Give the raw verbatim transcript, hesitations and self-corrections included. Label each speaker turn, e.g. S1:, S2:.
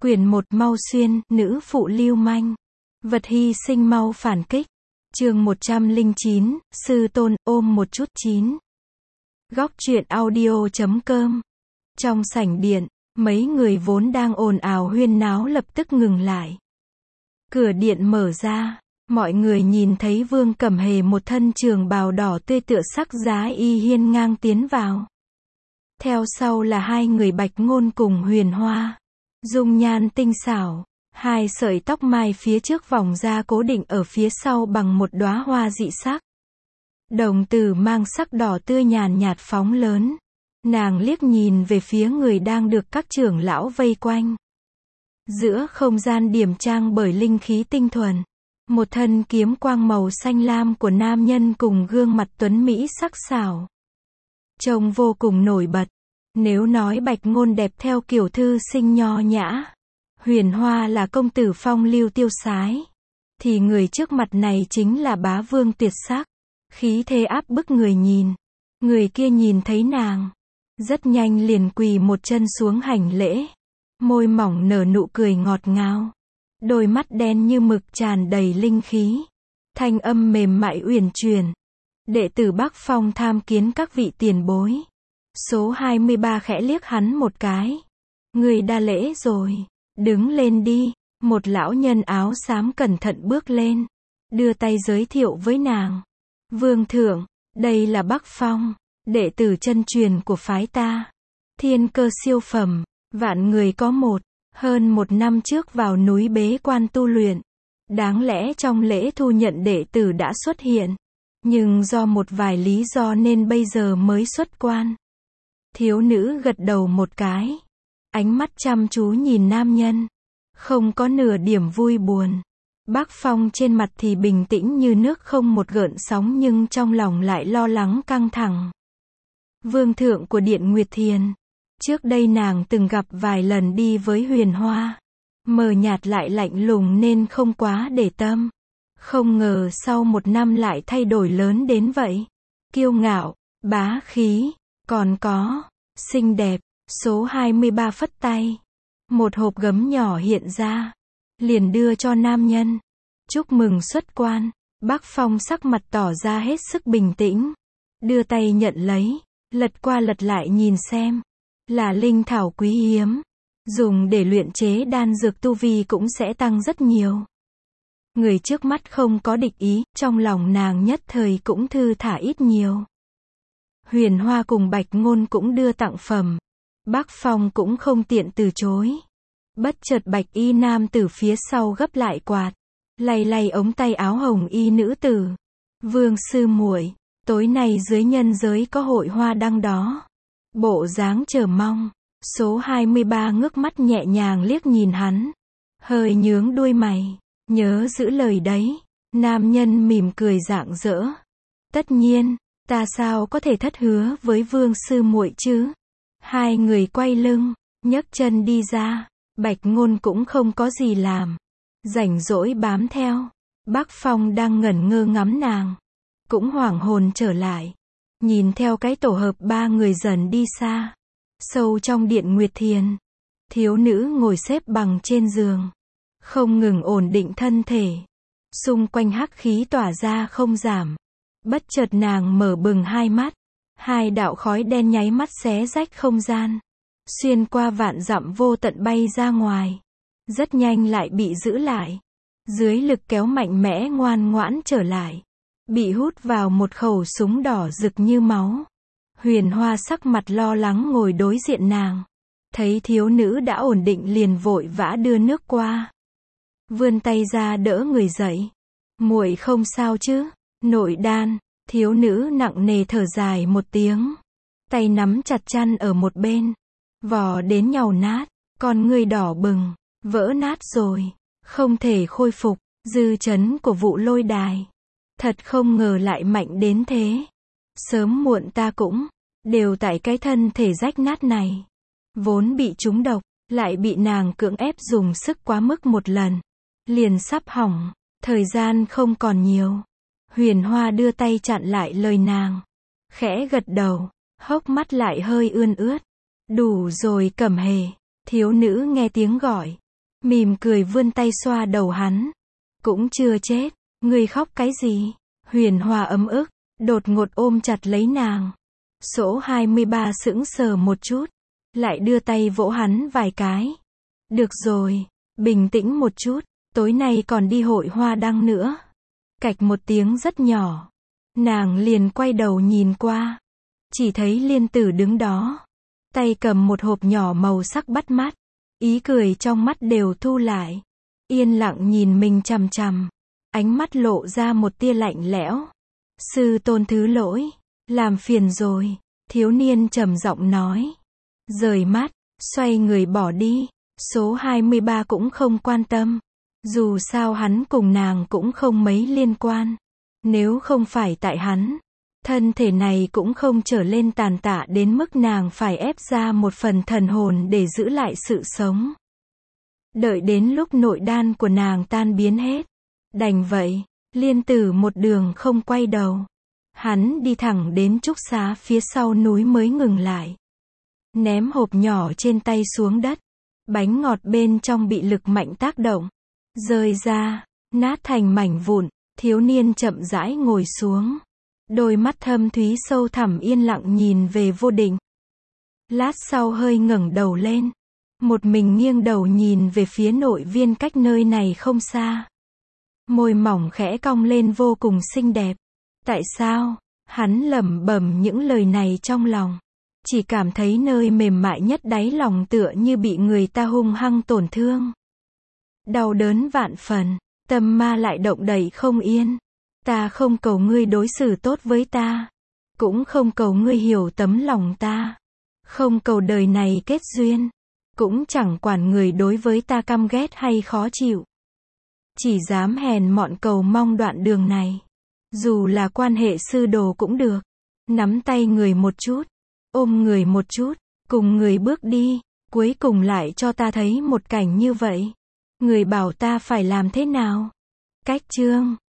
S1: Quyển một Mau Xuyên, nữ phụ lưu manh. Vật hy sinh mau phản kích. Chương một trăm lẻ chín, Sư Tôn, ôm một chút chín. Góc truyện audio chấm com. Trong sảnh điện, mấy người vốn đang ồn ào huyên náo lập tức ngừng lại. Cửa điện mở ra, mọi người nhìn thấy Vương Cẩm Hề một thân trường bào đỏ tươi tựa sắc giá y hiên ngang tiến vào. Theo sau là hai người Bạch Ngôn cùng Huyền Hoa. Dung nhan tinh xảo, hai sợi tóc mai phía trước vòng ra cố định ở phía sau bằng một đóa hoa dị sắc. Đồng tử mang sắc đỏ tươi nhàn nhạt phóng lớn. Nàng liếc nhìn về phía người đang được các trưởng lão vây quanh. Giữa không gian điểm trang bởi linh khí tinh thuần, một thân kiếm quang màu xanh lam của nam nhân cùng gương mặt tuấn mỹ sắc sảo, trông vô cùng nổi bật. Nếu nói Bạch Ngôn đẹp theo kiểu thư sinh nho nhã, Huyền Hoa là công tử phong lưu tiêu sái, thì người trước mặt này chính là bá vương tuyệt sắc, khí thế áp bức người nhìn. Người kia nhìn thấy nàng, rất nhanh liền quỳ một chân xuống hành lễ, môi mỏng nở nụ cười ngọt ngào, đôi mắt đen như mực tràn đầy linh khí, thanh âm mềm mại uyển chuyển. Đệ tử Bắc Phong tham kiến các vị tiền bối. Số hai mươi ba khẽ liếc hắn một cái. Người đa lễ rồi, đứng lên đi. Một lão nhân áo xám cẩn thận bước lên, đưa tay giới thiệu với nàng. Vương thượng, đây là Bắc Phong, đệ tử chân truyền của phái ta. Thiên cơ siêu phẩm, vạn người có một. Hơn một năm trước vào núi bế quan tu luyện. Đáng lẽ trong lễ thu nhận đệ tử đã xuất hiện, nhưng do một vài lý do nên bây giờ mới xuất quan. Thiếu nữ gật đầu một cái, ánh mắt chăm chú nhìn nam nhân, không có nửa điểm vui buồn. Bác Phong trên mặt thì bình tĩnh như nước không một gợn sóng nhưng trong lòng lại lo lắng căng thẳng. Vương thượng của Điện Nguyệt Thiền, trước đây nàng từng gặp vài lần đi với Huyền Hoa, mờ nhạt lại lạnh lùng nên không quá để tâm. Không ngờ sau một năm lại thay đổi lớn đến vậy. Kiêu ngạo, bá khí, còn có xinh đẹp. Số hai mươi ba phất tay, một hộp gấm nhỏ hiện ra, liền đưa cho nam nhân. Chúc mừng xuất quan. Bác Phong sắc mặt tỏ ra hết sức bình tĩnh, đưa tay nhận lấy, lật qua lật lại nhìn xem, là linh thảo quý hiếm, dùng để luyện chế đan dược tu vi cũng sẽ tăng rất nhiều. Người trước mắt không có địch ý, trong lòng nàng nhất thời cũng thư thả ít nhiều. Huyền Hoa cùng Bạch Ngôn cũng đưa tặng phẩm, Bác Phong cũng không tiện từ chối. Bất chợt Bạch y nam tử phía sau gấp lại quạt, lay lay ống tay áo hồng y nữ tử. Vương sư muội, tối nay dưới nhân giới có hội hoa đăng đó. Bộ dáng chờ mong. Số hai mươi ba ngước mắt nhẹ nhàng liếc nhìn hắn, hơi nhướng đuôi mày. Nhớ giữ lời đấy. Nam nhân mỉm cười rạng rỡ. Tất nhiên, ta sao có thể thất hứa với Vương sư muội chứ. Hai người quay lưng, nhấc chân đi ra. Bạch Ngôn cũng không có gì làm, rảnh rỗi bám theo. Bác Phong đang ngẩn ngơ ngắm nàng, cũng hoảng hồn trở lại, nhìn theo cái tổ hợp ba người dần đi xa. Sâu trong Điện Nguyệt Thiền, thiếu nữ ngồi xếp bằng trên giường, không ngừng ổn định thân thể. Xung quanh hắc khí tỏa ra không giảm. Bất chợt nàng mở bừng hai mắt, hai đạo khói đen nháy mắt xé rách không gian, xuyên qua vạn dặm vô tận bay ra ngoài. Rất nhanh lại bị giữ lại, dưới lực kéo mạnh mẽ ngoan ngoãn trở lại, bị hút vào một khẩu súng đỏ rực như máu. Huyền Hoa sắc mặt lo lắng ngồi đối diện nàng, thấy thiếu nữ đã ổn định liền vội vã đưa nước qua, vươn tay ra đỡ người dậy. Muội không sao chứ? Nội đan. Thiếu nữ nặng nề thở dài một tiếng, tay nắm chặt chăn ở một bên, vò đến nhàu nát, con ngươi đỏ bừng, vỡ nát rồi, không thể khôi phục. Dư chấn của vụ lôi đài, thật không ngờ lại mạnh đến thế. Sớm muộn ta cũng đều tại cái thân thể rách nát này. Vốn bị trúng độc, lại bị nàng cưỡng ép dùng sức quá mức một lần, liền sắp hỏng. Thời gian không còn nhiều. Huyền Hoa đưa tay chặn lại lời nàng, khẽ gật đầu, hốc mắt lại hơi ươn ướt. Đủ rồi Cẩm Hề. Thiếu nữ nghe tiếng gọi, mỉm cười vươn tay xoa đầu hắn. Cũng chưa chết, ngươi khóc cái gì? Huyền Hòa ấm ức, đột ngột ôm chặt lấy nàng. Số hai mươi ba sững sờ một chút, lại đưa tay vỗ hắn vài cái. Được rồi, bình tĩnh một chút, tối nay còn đi hội hoa đăng nữa. Cạch một tiếng rất nhỏ, nàng liền quay đầu nhìn qua, chỉ thấy Liên Tử đứng đó, tay cầm một hộp nhỏ màu sắc bắt mắt, ý cười trong mắt đều thu lại, yên lặng nhìn mình chằm chằm, ánh mắt lộ ra một tia lạnh lẽo. Sư tôn thứ lỗi, làm phiền rồi, thiếu niên trầm giọng nói. Rời mắt, xoay người bỏ đi, số hai mươi ba cũng không quan tâm. Dù sao hắn cùng nàng cũng không mấy liên quan. Nếu không phải tại hắn, thân thể này cũng không trở lên tàn tạ đến mức nàng phải ép ra một phần thần hồn để giữ lại sự sống. Đợi đến lúc nội đan của nàng tan biến hết. Đành vậy, Liên Tử một đường không quay đầu. Hắn đi thẳng đến trúc xá phía sau núi mới ngừng lại. Ném hộp nhỏ trên tay xuống đất. Bánh ngọt bên trong bị lực mạnh tác động, rơi ra, nát thành mảnh vụn. Thiếu niên chậm rãi ngồi xuống. Đôi mắt thâm thúy sâu thẳm yên lặng nhìn về Vô Định. Lát sau hơi ngẩng đầu lên. Một mình nghiêng đầu nhìn về phía nội viên cách nơi này không xa. Môi mỏng khẽ cong lên vô cùng xinh đẹp. Tại sao? Hắn lẩm bẩm những lời này trong lòng. Chỉ cảm thấy nơi mềm mại nhất đáy lòng tựa như bị người ta hung hăng tổn thương. Đau đớn vạn phần, tâm ma lại động đậy không yên. Ta không cầu ngươi đối xử tốt với ta. Cũng không cầu ngươi hiểu tấm lòng ta. Không cầu đời này kết duyên. Cũng chẳng quản người đối với ta căm ghét hay khó chịu. Chỉ dám hèn mọn cầu mong đoạn đường này. Dù là quan hệ sư đồ cũng được. Nắm tay người một chút. Ôm người một chút. Cùng người bước đi. Cuối cùng lại cho ta thấy một cảnh như vậy. Người bảo ta phải làm thế nào? Cách chương